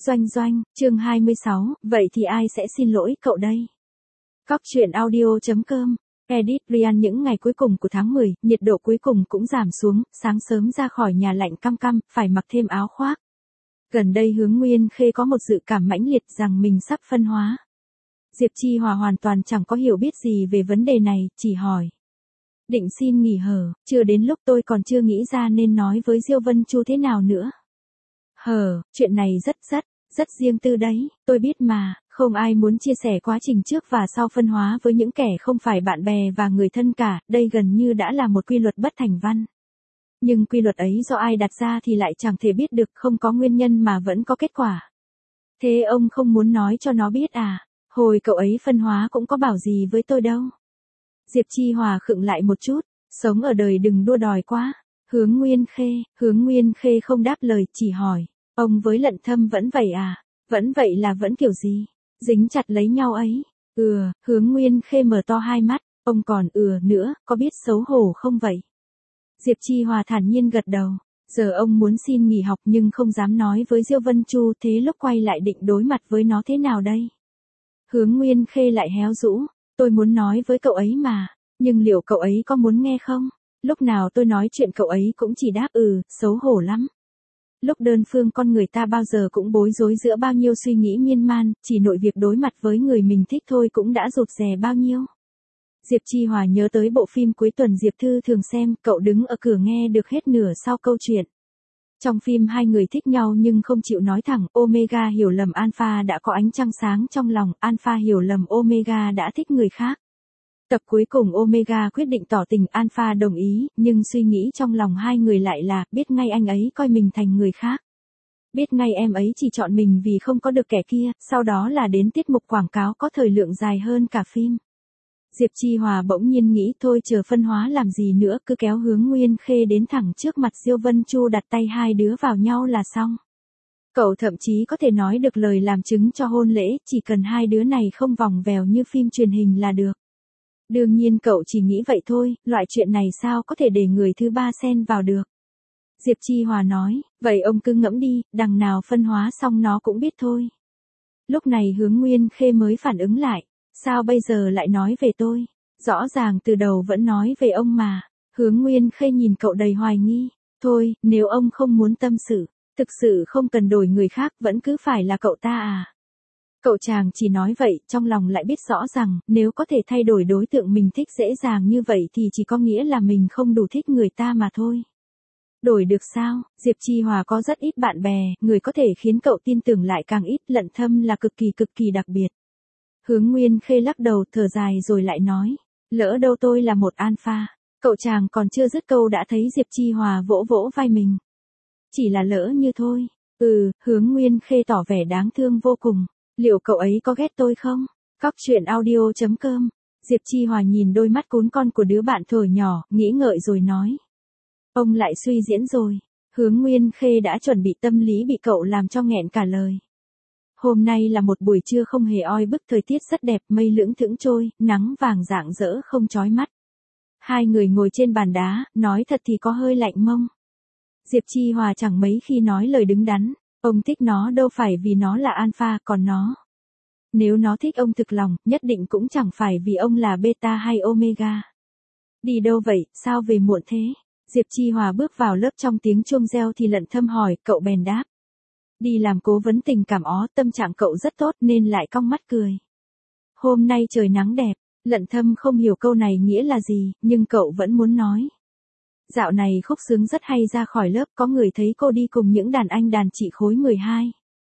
Doanh doanh, chương 26, vậy thì ai sẽ xin lỗi cậu đây? Cóc truyện audio.com, edit Ryan. Những ngày cuối cùng của tháng 10, nhiệt độ cuối cùng cũng giảm xuống, sáng sớm ra khỏi nhà lạnh căm căm, phải mặc thêm áo khoác. Gần đây Hướng Nguyên Khê có một dự cảm mãnh liệt rằng mình sắp phân hóa. Diệp Chi Hòa hoàn toàn chẳng có hiểu biết gì về vấn đề này, chỉ hỏi. Định xin nghỉ hở, chưa đến lúc tôi còn chưa nghĩ ra nên nói với Diêu Vân Chu thế nào nữa. Chuyện này rất riêng tư đấy, tôi biết mà, không ai muốn chia sẻ quá trình trước và sau phân hóa với những kẻ không phải bạn bè và người thân cả, đây gần như đã là một quy luật bất thành văn. Nhưng quy luật ấy do ai đặt ra thì lại chẳng thể biết được, không có nguyên nhân mà vẫn có kết quả. Thế ông không muốn nói cho nó biết à? Hồi cậu ấy phân hóa cũng có bảo gì với tôi đâu. Diệp Chi Hòa khựng lại một chút, sống ở đời đừng đua đòi quá. Hướng Nguyên Khê không đáp lời, chỉ hỏi, ông với Lận Thâm vẫn vậy à? Vẫn vậy là vẫn kiểu gì? Dính chặt lấy nhau ấy. Hướng Nguyên Khê mở to hai mắt, ông còn nữa, có biết xấu hổ không vậy? Diệp Chi Hòa thản nhiên gật đầu, giờ ông muốn xin nghỉ học nhưng không dám nói với Diêu Vân Chu, thế lúc quay lại định đối mặt với nó thế nào đây? Hướng Nguyên Khê lại héo rũ, tôi muốn nói với cậu ấy mà, nhưng liệu cậu ấy có muốn nghe không? Lúc nào tôi nói chuyện cậu ấy cũng chỉ đáp xấu hổ lắm. Lúc đơn phương con người ta bao giờ cũng bối rối giữa bao nhiêu suy nghĩ miên man, chỉ nội việc đối mặt với người mình thích thôi cũng đã rụt rè bao nhiêu. Diệp Chi Hòa nhớ tới bộ phim cuối tuần Diệp Thư thường xem, cậu đứng ở cửa nghe được hết nửa sau câu chuyện. Trong phim hai người thích nhau nhưng không chịu nói thẳng, Omega hiểu lầm Alpha đã có ánh trăng sáng trong lòng, Alpha hiểu lầm Omega đã thích người khác. Tập cuối cùng Omega quyết định tỏ tình, Alpha đồng ý, nhưng suy nghĩ trong lòng hai người lại là, biết ngay anh ấy coi mình thành người khác. Biết ngay em ấy chỉ chọn mình vì không có được kẻ kia, sau đó là đến tiết mục quảng cáo có thời lượng dài hơn cả phim. Diệp Chi Hòa bỗng nhiên nghĩ thôi chờ phân hóa làm gì nữa, cứ kéo Hướng Nguyên Khê đến thẳng trước mặt Diêu Vân Chu đặt tay hai đứa vào nhau là xong. Cậu thậm chí có thể nói được lời làm chứng cho hôn lễ, chỉ cần hai đứa này không vòng vèo như phim truyền hình là được. Đương nhiên cậu chỉ nghĩ vậy thôi, loại chuyện này sao có thể để người thứ ba xen vào được. Diệp Chi Hòa nói, vậy ông cứ ngẫm đi, đằng nào phân hóa xong nó cũng biết thôi. Lúc này Hướng Nguyên Khê mới phản ứng lại, sao bây giờ lại nói về tôi? Rõ ràng từ đầu vẫn nói về ông mà. Hướng Nguyên Khê nhìn cậu đầy hoài nghi, thôi, nếu ông không muốn tâm sự, thực sự không cần đổi người khác, vẫn cứ phải là cậu ta à? Cậu chàng chỉ nói vậy, trong lòng lại biết rõ rằng, nếu có thể thay đổi đối tượng mình thích dễ dàng như vậy thì chỉ có nghĩa là mình không đủ thích người ta mà thôi. Đổi được sao? Diệp Chi Hòa có rất ít bạn bè, người có thể khiến cậu tin tưởng lại càng ít, Lận Thâm là cực kỳ đặc biệt. Hướng Nguyên Khê lắc đầu thở dài rồi lại nói, lỡ đâu tôi là một alpha. Cậu chàng còn chưa dứt câu đã thấy Diệp Chi Hòa vỗ vỗ vai mình. Chỉ là lỡ như thôi. Hướng Nguyên Khê tỏ vẻ đáng thương vô cùng. Liệu cậu ấy có ghét tôi không? Cóc truyện audio.com. Diệp Chi Hòa nhìn đôi mắt cún con của đứa bạn thuở nhỏ, nghĩ ngợi rồi nói. Ông lại suy diễn rồi. Hướng Nguyên Khê đã chuẩn bị tâm lý bị cậu làm cho nghẹn cả lời. Hôm nay là một buổi trưa không hề oi bức, thời tiết rất đẹp, mây lững thững trôi, nắng vàng rạng rỡ không chói mắt. Hai người ngồi trên bàn đá, nói thật thì có hơi lạnh mông. Diệp Chi Hòa chẳng mấy khi nói lời đứng đắn, ông thích nó đâu phải vì nó là alpha, còn nó. Nếu nó thích ông thực lòng, nhất định cũng chẳng phải vì ông là beta hay omega. Đi đâu vậy, sao về muộn thế? Diệp Chi Hòa bước vào lớp trong tiếng chuông reo thì Lận Thâm hỏi, cậu bèn đáp. Đi làm cố vấn tình cảm tâm trạng cậu rất tốt nên lại cong mắt cười. Hôm nay trời nắng đẹp, Lận Thâm không hiểu câu này nghĩa là gì, nhưng cậu vẫn muốn nói. Dạo này Khúc Sướng rất hay ra khỏi lớp, có người thấy cô đi cùng những đàn anh đàn chị khối 12.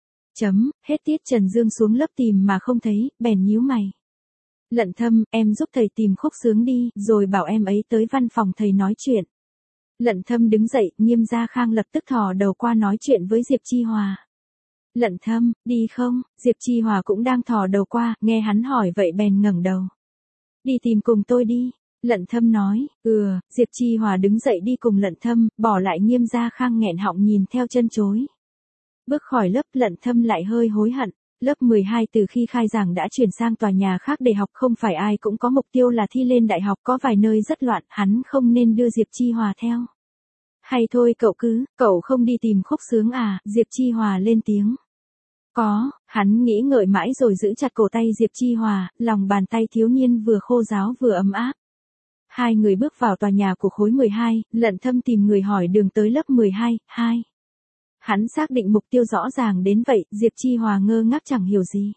Hết tiết Trần Dương xuống lớp tìm mà không thấy, bèn nhíu mày. Lận Thâm, em giúp thầy tìm Khúc Sướng đi, rồi bảo em ấy tới văn phòng thầy nói chuyện. Lận Thâm đứng dậy, Nghiêm Gia Khang lập tức thò đầu qua nói chuyện với Diệp Chi Hòa. Lận Thâm, đi không? Diệp Chi Hòa cũng đang thò đầu qua, nghe hắn hỏi vậy bèn ngẩng đầu. Đi tìm cùng tôi đi. Lận Thâm nói, Diệp Chi Hòa đứng dậy đi cùng Lận Thâm, bỏ lại Nghiêm Gia Khang nghẹn họng nhìn theo chân chối. Bước khỏi lớp, Lận Thâm lại hơi hối hận. Lớp 12 từ khi khai giảng đã chuyển sang tòa nhà khác để học, không phải ai cũng có mục tiêu là thi lên đại học, có vài nơi rất loạn, hắn không nên đưa Diệp Chi Hòa theo. Hay thôi cậu không đi tìm Khúc Sướng à? Diệp Chi Hòa lên tiếng. Có, hắn nghĩ ngợi mãi rồi giữ chặt cổ tay Diệp Chi Hòa, lòng bàn tay thiếu niên vừa khô ráo vừa ấm áp. Hai người bước vào tòa nhà của khối 12, Lận Thâm tìm người hỏi đường tới lớp 12, 2. Hắn xác định mục tiêu rõ ràng đến vậy, Diệp Chi Hòa ngơ ngác chẳng hiểu gì.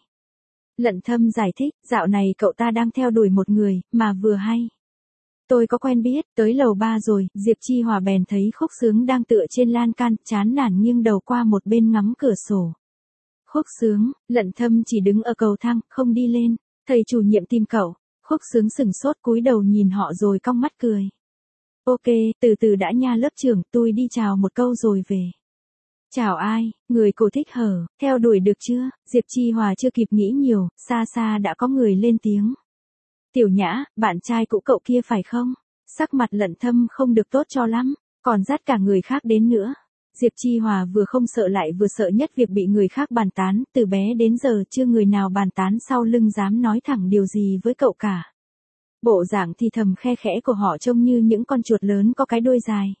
Lận Thâm giải thích, dạo này cậu ta đang theo đuổi một người, mà vừa hay. Tôi có quen biết, tới lầu 3 rồi, Diệp Chi Hòa bèn thấy Khúc Sướng đang tựa trên lan can, chán nản nghiêng đầu qua một bên ngắm cửa sổ. Khúc Sướng, Lận Thâm chỉ đứng ở cầu thang, không đi lên, thầy chủ nhiệm tìm cậu. Khúc Sướng sửng sốt cúi đầu nhìn họ rồi cong mắt cười. Ok, từ từ đã nha lớp trưởng, tôi đi chào một câu rồi về. Chào ai, người cô thích hở, theo đuổi được chưa? Diệp Chi Hòa chưa kịp nghĩ nhiều, xa xa đã có người lên tiếng. Tiểu Nhã, bạn trai cũ cậu kia phải không? Sắc mặt Lận Thâm không được tốt cho lắm, còn dắt cả người khác đến nữa. Diệp Chi Hòa vừa không sợ lại vừa sợ nhất việc bị người khác bàn tán, từ bé đến giờ chưa người nào bàn tán sau lưng dám nói thẳng điều gì với cậu cả. Bộ dạng thì thầm khe khẽ của họ trông như những con chuột lớn có cái đuôi dài.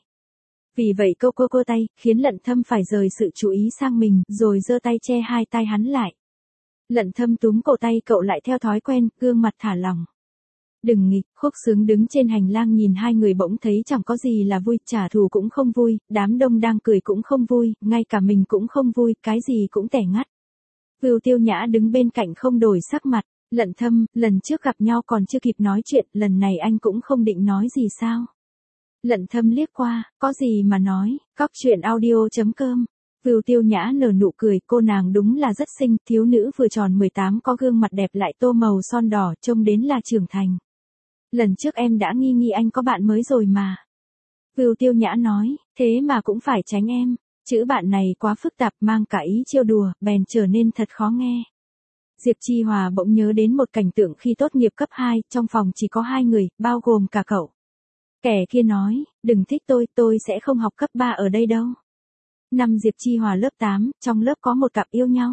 Vì vậy cô tay, khiến Lận Thâm phải rời sự chú ý sang mình, rồi giơ tay che hai tay hắn lại. Lận Thâm túm cổ tay cậu lại theo thói quen, gương mặt thả lỏng. Đừng nghịch, Khúc Sướng đứng trên hành lang nhìn hai người bỗng thấy chẳng có gì là vui, trả thù cũng không vui, đám đông đang cười cũng không vui, ngay cả mình cũng không vui, cái gì cũng tẻ ngắt. Vưu Tiêu Nhã đứng bên cạnh không đổi sắc mặt, Lận Thâm, lần trước gặp nhau còn chưa kịp nói chuyện, lần này anh cũng không định nói gì sao? Lận Thâm liếc qua, có gì mà nói, cóc truyện audio.com. Vưu Tiêu Nhã nở nụ cười, cô nàng đúng là rất xinh, thiếu nữ vừa tròn 18 có gương mặt đẹp lại tô màu son đỏ, trông đến là trưởng thành. Lần trước em đã nghi anh có bạn mới rồi mà. Vưu Tiêu Nhã nói, thế mà cũng phải tránh em, chữ bạn này quá phức tạp mang cả ý trêu đùa, bèn trở nên thật khó nghe. Diệp Chi Hòa bỗng nhớ đến một cảnh tượng khi tốt nghiệp cấp 2, trong phòng chỉ có 2 người, bao gồm cả cậu. Kẻ kia nói, đừng thích tôi sẽ không học cấp 3 ở đây đâu. Năm Diệp Chi Hòa lớp 8, trong lớp có một cặp yêu nhau.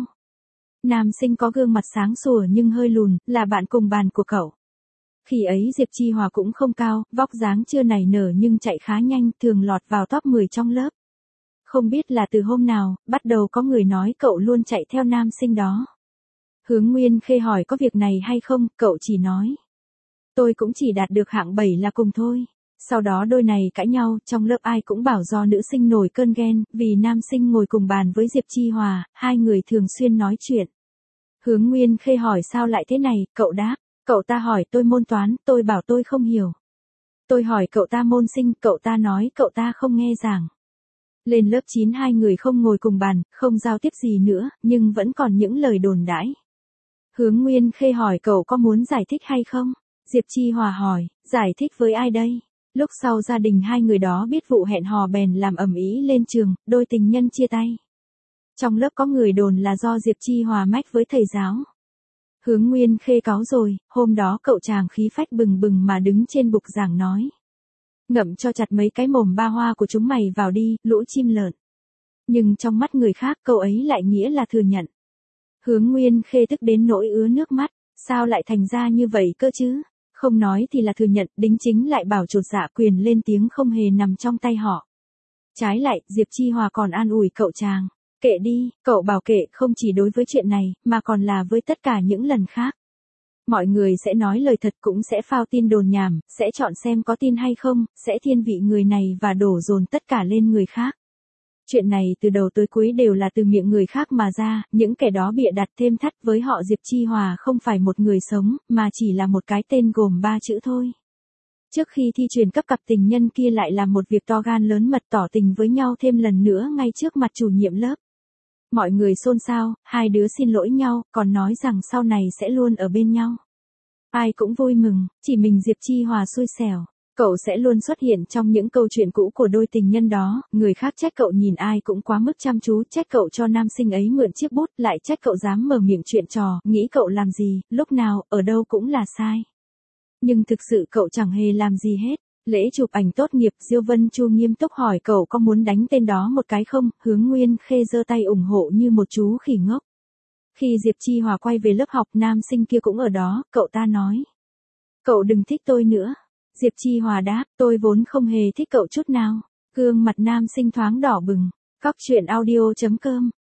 Nam sinh có gương mặt sáng sủa nhưng hơi lùn, là bạn cùng bàn của cậu. Khi ấy Diệp Chi Hòa cũng không cao, vóc dáng chưa nảy nở nhưng chạy khá nhanh, thường lọt vào top 10 trong lớp. Không biết là từ hôm nào, bắt đầu có người nói cậu luôn chạy theo nam sinh đó. Hướng Nguyên Khê hỏi có việc này hay không, cậu chỉ nói. Tôi cũng chỉ đạt được hạng 7 là cùng thôi. Sau đó đôi này cãi nhau, trong lớp ai cũng bảo do nữ sinh nổi cơn ghen, vì nam sinh ngồi cùng bàn với Diệp Chi Hòa, hai người thường xuyên nói chuyện. Hướng Nguyên Khê hỏi sao lại thế này, cậu đáp, cậu ta hỏi tôi môn toán, tôi bảo tôi không hiểu. Tôi hỏi cậu ta môn sinh, cậu ta nói cậu ta không nghe giảng. Lên lớp 9 hai người không ngồi cùng bàn, không giao tiếp gì nữa, nhưng vẫn còn những lời đồn đãi. Hướng Nguyên Khê hỏi cậu có muốn giải thích hay không? Diệp Chi Hòa hỏi, giải thích với ai đây? Lúc sau gia đình hai người đó biết vụ hẹn hò bèn làm ầm ĩ lên trường, đôi tình nhân chia tay. Trong lớp có người đồn là do Diệp Chi Hòa mách với thầy giáo. Hướng Nguyên Khê cáu rồi, hôm đó cậu chàng khí phách bừng bừng mà đứng trên bục giảng nói. Ngậm cho chặt mấy cái mồm ba hoa của chúng mày vào đi, lũ chim lợn. Nhưng trong mắt người khác cậu ấy lại nghĩa là thừa nhận. Hướng Nguyên Khê tức đến nỗi ứa nước mắt, sao lại thành ra như vậy cơ chứ? Không nói thì là thừa nhận, đính chính lại bảo chột dạ quyền lên tiếng không hề nằm trong tay họ. Trái lại, Diệp Chi Hòa còn an ủi cậu chàng. Kệ đi, cậu bảo kệ không chỉ đối với chuyện này, mà còn là với tất cả những lần khác. Mọi người sẽ nói lời thật cũng sẽ phao tin đồn nhảm, sẽ chọn xem có tin hay không, sẽ thiên vị người này và đổ dồn tất cả lên người khác. Chuyện này từ đầu tới cuối đều là từ miệng người khác mà ra, những kẻ đó bịa đặt thêm thắt với họ. Diệp Chi Hòa không phải một người sống, mà chỉ là một cái tên gồm 3 chữ thôi. Trước khi thi truyền cấp cặp tình nhân kia lại làm một việc to gan lớn mật tỏ tình với nhau thêm lần nữa ngay trước mặt chủ nhiệm lớp. Mọi người xôn xao, hai đứa xin lỗi nhau, còn nói rằng sau này sẽ luôn ở bên nhau. Ai cũng vui mừng, chỉ mình Diệp Chi Hòa xui xẻo. Cậu sẽ luôn xuất hiện trong những câu chuyện cũ của đôi tình nhân đó, người khác trách cậu nhìn ai cũng quá mức chăm chú, trách cậu cho nam sinh ấy mượn chiếc bút, lại trách cậu dám mở miệng chuyện trò, nghĩ cậu làm gì, lúc nào, ở đâu cũng là sai. Nhưng thực sự cậu chẳng hề làm gì hết. Lễ chụp ảnh tốt nghiệp, Diêu Vân Chu nghiêm túc hỏi cậu có muốn đánh tên đó một cái không, Hướng Nguyên Khê giơ tay ủng hộ như một chú khỉ ngốc. Khi Diệp Chi Hòa quay về lớp học, nam sinh kia cũng ở đó, cậu ta nói. Cậu đừng thích tôi nữa. Diệp Chi Hòa đáp, tôi vốn không hề thích cậu chút nào. Gương mặt nam sinh thoáng đỏ bừng. Cóc truyện audio.com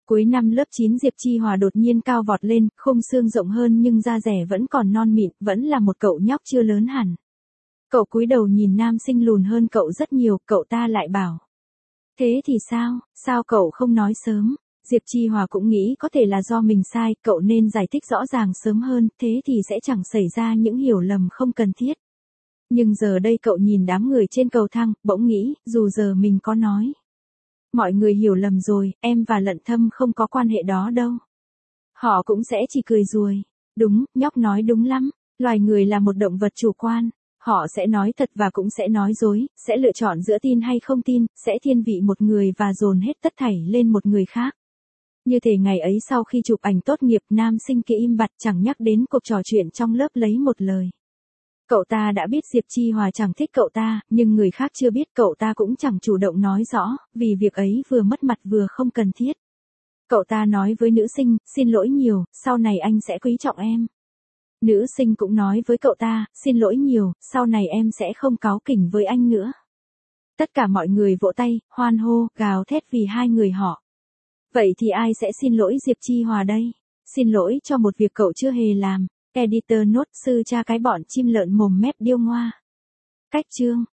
Cuối năm lớp 9 Diệp Chi Hòa đột nhiên cao vọt lên, khung xương rộng hơn nhưng da dẻ vẫn còn non mịn, vẫn là một cậu nhóc chưa lớn hẳn. Cậu cúi đầu nhìn nam sinh lùn hơn cậu rất nhiều, cậu ta lại bảo. Thế thì sao cậu không nói sớm? Diệp Chi Hòa cũng nghĩ có thể là do mình sai, cậu nên giải thích rõ ràng sớm hơn, thế thì sẽ chẳng xảy ra những hiểu lầm không cần thiết. Nhưng giờ đây cậu nhìn đám người trên cầu thang, bỗng nghĩ, dù giờ mình có nói. Mọi người hiểu lầm rồi, em và Lận Thâm không có quan hệ đó đâu. Họ cũng sẽ chỉ cười ruồi. Đúng, nhóc nói đúng lắm, loài người là một động vật chủ quan. Họ sẽ nói thật và cũng sẽ nói dối, sẽ lựa chọn giữa tin hay không tin, sẽ thiên vị một người và dồn hết tất thảy lên một người khác. Như thể ngày ấy sau khi chụp ảnh tốt nghiệp, nam sinh kia im bặt chẳng nhắc đến cuộc trò chuyện trong lớp lấy một lời. Cậu ta đã biết Diệp Chi Hòa chẳng thích cậu ta, nhưng người khác chưa biết, cậu ta cũng chẳng chủ động nói rõ, vì việc ấy vừa mất mặt vừa không cần thiết. Cậu ta nói với nữ sinh, xin lỗi nhiều, sau này anh sẽ quý trọng em. Nữ sinh cũng nói với cậu ta, xin lỗi nhiều, sau này em sẽ không cáu kỉnh với anh nữa. Tất cả mọi người vỗ tay, hoan hô, gào thét vì hai người họ. Vậy thì ai sẽ xin lỗi Diệp Chi Hòa đây? Xin lỗi cho một việc cậu chưa hề làm. Editor note: sư cha cái bọn chim lợn mồm mép điêu ngoa. Cách chương